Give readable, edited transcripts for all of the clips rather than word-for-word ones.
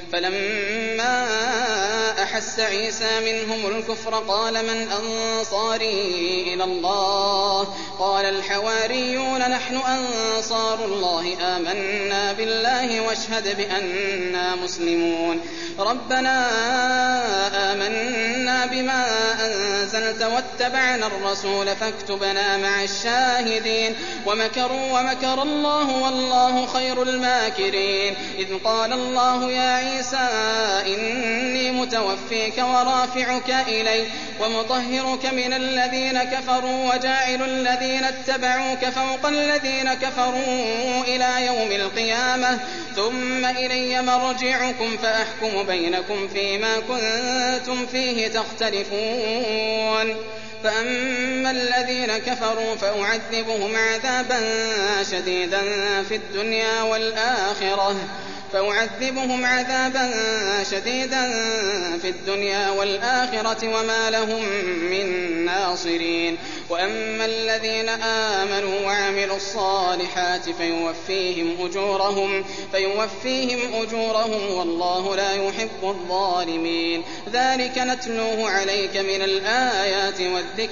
فلما أحس عيسى منهم الكفر قال من أنصاري إلى الله قال الحواريون نحن أنصار الله آمنا بالله واشهد بأننا مسلمون ربنا آمنا بما أنزلت واتبعنا الرسول فاكتبنا مع الشاهدين ومكروا ومكر الله والله خير الماكرين إذ قال الله يا عيسى إني متوفيك ورافعك إلي ومطهرك من الذين كفروا وجاعل الذين اتبعوك فوق الذين كفروا إلى يوم القيامة ثم إلي مرجعكم فأحكم بينكم فيما كنتم فيه تختلفون فأما الذين كفروا فأعذبهم عذابا شديدا في الدنيا والآخرة وما لهم من ناصرين وأما الذين آمنوا وعملوا الصالحات فيوفيهم أجورهم والله لا يحب الظالمين ذلك نتلوه عليك من الآيات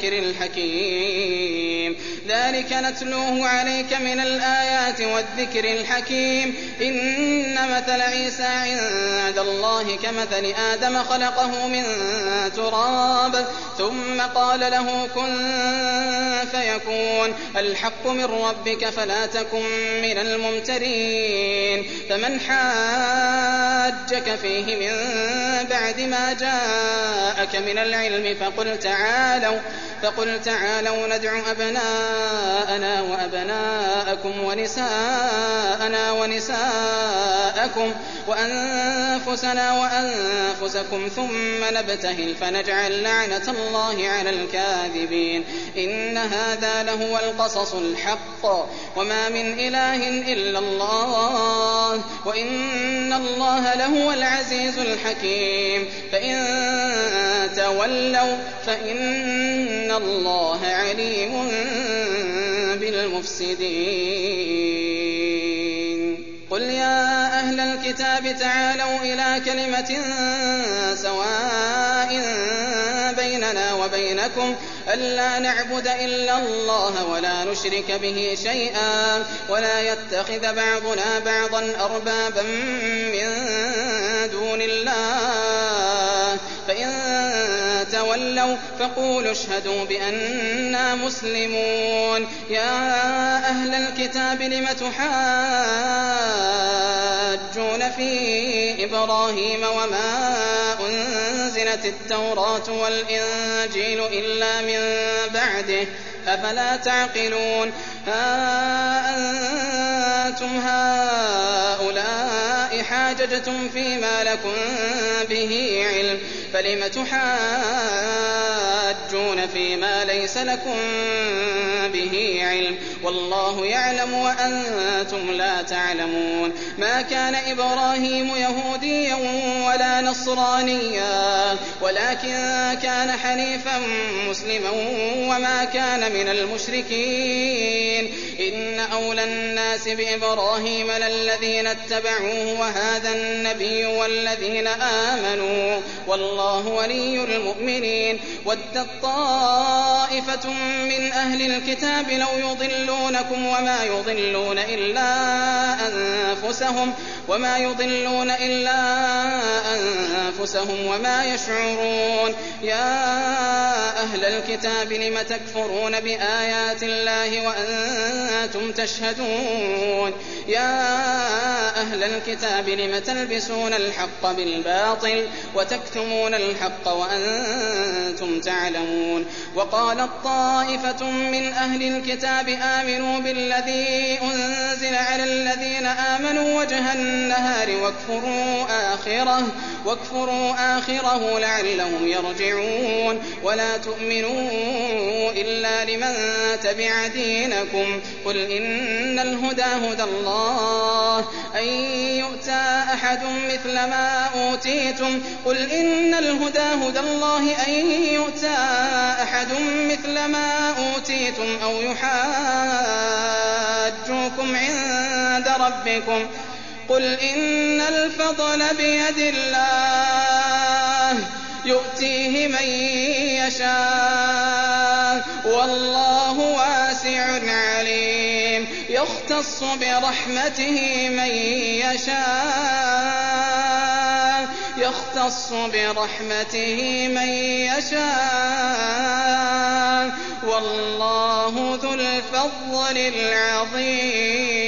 والذكر الحكيم إن مثل عيسى عند الله كمثل آدم خلقه من تراب ثم قال له كن فيكون الحق من ربك فلا تكن من الممترين فمن حاجك فيه من بعد ما جاءك من العلم فقل تعالوا ندع أبناءنا وأبناءكم ونساءنا ونساءكم وأنفسنا وأنفسكم ثم نبتهل فنجعل لعنة الله على الكاذبين إن هذا لهو القصص الحق وما من إله إلا الله وإن الله لهو العزيز الحكيم فإن تولوا فإن الله عليم بالمفسدين قل يا أهل الكتاب تعالوا إلى كلمة سواء بيننا وبينكم ألا نعبد إلا الله ولا نشرك به شيئا ولا يتخذ بعضنا بعضا أربابا من دون الله فإن تولوا فقولوا اشهدوا بأننا مسلمون يا أهل الكتاب لم تحاجون في إبراهيم وما أنزلت التوراة والإنجيل إلا من بعده أفلا تعقلون ها أنتم هؤلاء حاججتم فيما لكم به علم فلم تحاجون فيما ليس لكم به علم والله يعلم وأنتم لا تعلمون ما كان إبراهيم يهوديا ولا نصرانيا ولكن كان حنيفا مسلما وما كان من المشركين إن أولى الناس بإبراهيم للذين اتبعوه وهذا النبي والذين آمنوا والله ولي المؤمنين ودت طائفة من أهل الكتاب لو يضلونكم وما يضلون إلا أنفسهم وما يشعرون يا أهل الكتاب لم تكفرون بآيات الله وأنتم تشهدون يا أهل الكتاب لم تلبسون الحق بالباطل وتكتمون الحق وأنتم تعلمون وقالت طائفة من أهل الكتاب آمنوا بالذي أنزل على الذين آمنوا وجه النهار واكفروا آخره لعلهم يرجعون ولا تؤمنوا إلا لمن تبع دينكم قل إن الهدى هدى الله أن يؤتى أحد مثل ما أوتيتم أو يحاجوكم عند ربكم قل إن الفضل بيد الله يؤتيه من يشاء والله واسع عليم يختص برحمته من يشاء والله ذو الفضل العظيم.